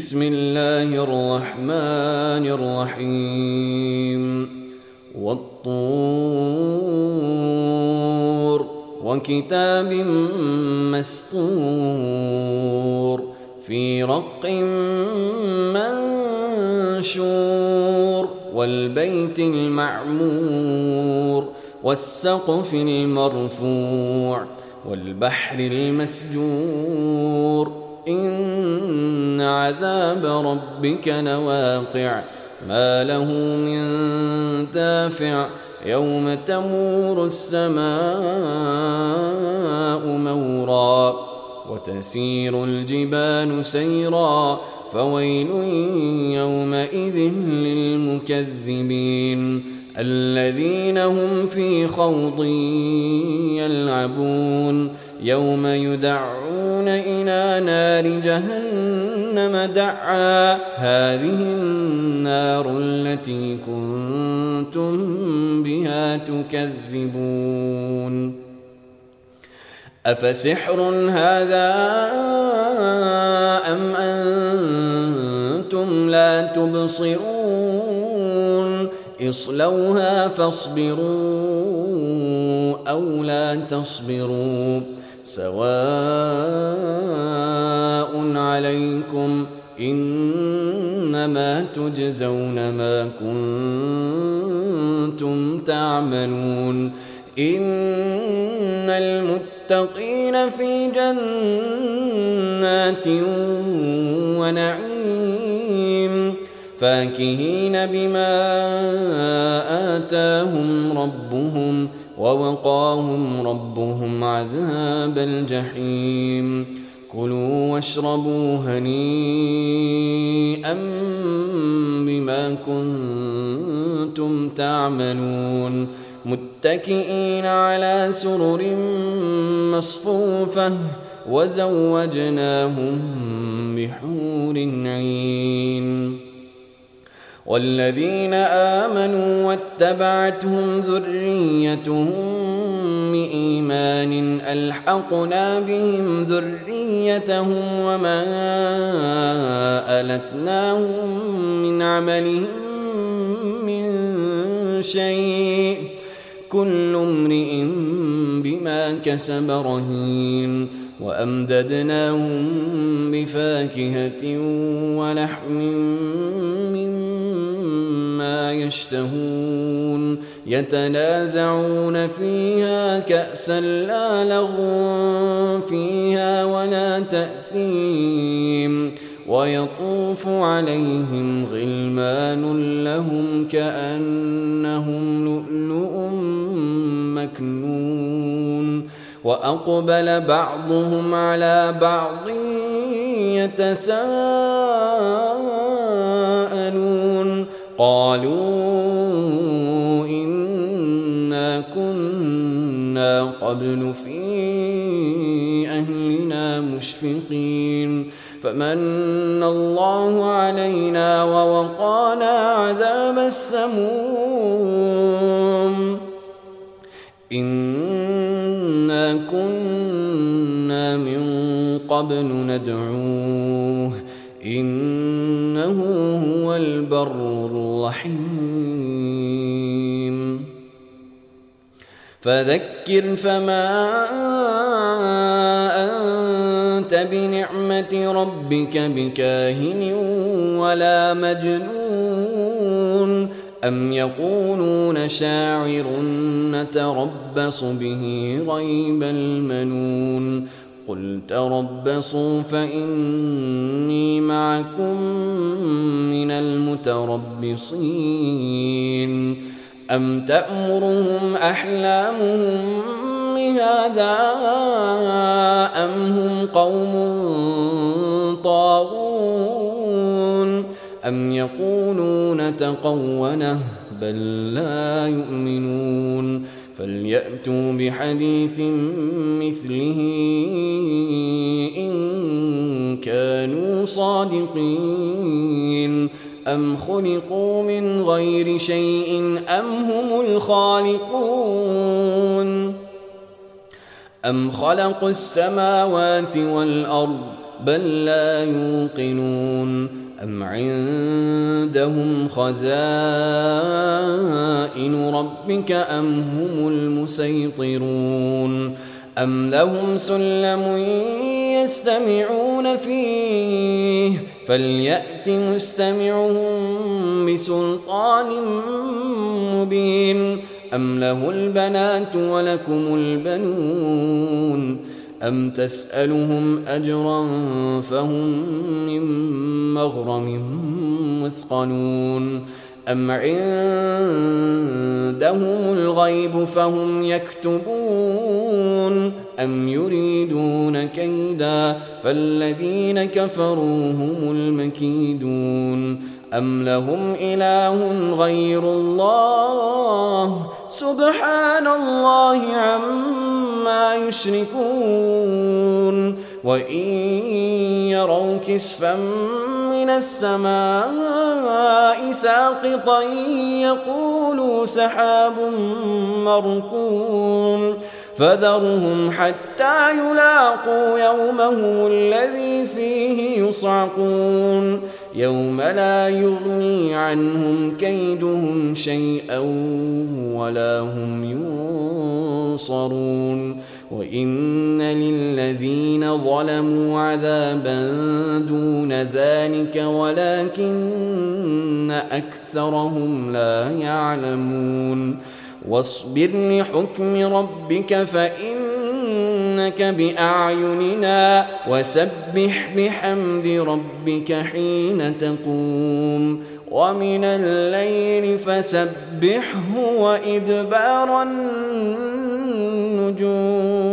بسم الله الرحمن الرحيم والطور وكتاب مسطور في رق منشور والبيت المعمور والسقف المرفوع والبحر المسجور إن عذاب ربك لواقع ما له من دافع يوم تمور السماء مورا وتسير الجبال سيرا فويل يومئذ للمكذبين الذين هم في خوض يلعبون يوم يدعون إلى نار جهنم دعا هذه النار التي كنتم بها تكذبون أفسحر هذا أم أنتم لا تبصرون اصلوها فاصبروا أو لا تصبروا سواء عليكم إنما تجزون ما كنتم تعملون إن المتقين في جنات ونعيم فاكهين بما آتاهم ربهم ووقاهم ربهم عذاب الجحيم كلوا واشربوا هنيئا بما كنتم تعملون متكئين على سرر مصفوفة وزوجناهم بحور عين والذين آمنوا واتبعتهم ذريتهم بإيمان ألحقنا بهم ذريتهم وما ألتناهم من عملهم من شيء كل امرئ بما كسب رهين وأمددناهم بفاكهة ولحم مما يشتهون يتنازعون فيها كأسا لا لغو فيها ولا تأثيم ويطوف عليهم غلمان لهم كأنهم لؤلؤ مكنون وأقبل بعضهم على بعض يتساءلون قالوا إنا كنا قبل في أهلنا مشفقين فمن الله علينا ووقانا عذاب السموم إنا كنا من قبل ندعوه إنه هو البر الرحيم فذكر فما أنت بنعمة ربك بكاهن ولا مجنون أم يقولون شاعر نتربص به ريب المنون قل تربصوا فإني معكم من المتربصين أم تأمرهم أحلامهم بهذا أم هم قوم طاغون أم يقولون تقونه بل لا يؤمنون فليأتوا بحديث مثله إن كانوا صادقين أم خلقوا من غير شيء أم هم الخالقون أم خلقوا السماوات والأرض بل لا يوقنون أم عندهم خزائن ربك أم هم المسيطرون أم لهم سلم يستمعون فيه فليأت مستمعهم بسلطان مبين أم له البنات ولكم البنون أم تسألهم أجرا فهم من مغرم مثقلون أم عندهم الغيب فهم يكتبون أم يريدون كيدا فالذين كفروا هم المكيدون أم لهم إله غير الله سبحان الله عما يشركون وإن يروا كسفا من السماء ساقطا يقولوا سحاب مركوم فذرهم حتى يلاقوا يومهم الذي فيه يصعقون يوم لا يغني عنهم كيدهم شيئا ولا هم ينصرون وإن للذين ظلموا عذابا دون ذلك ولكن أكثرهم لا يعلمون واصبر لحكم ربك فإنك بأعيننا وسبح بحمد ربك حين تقوم ومن الليل فسبحه وإدبار النجوم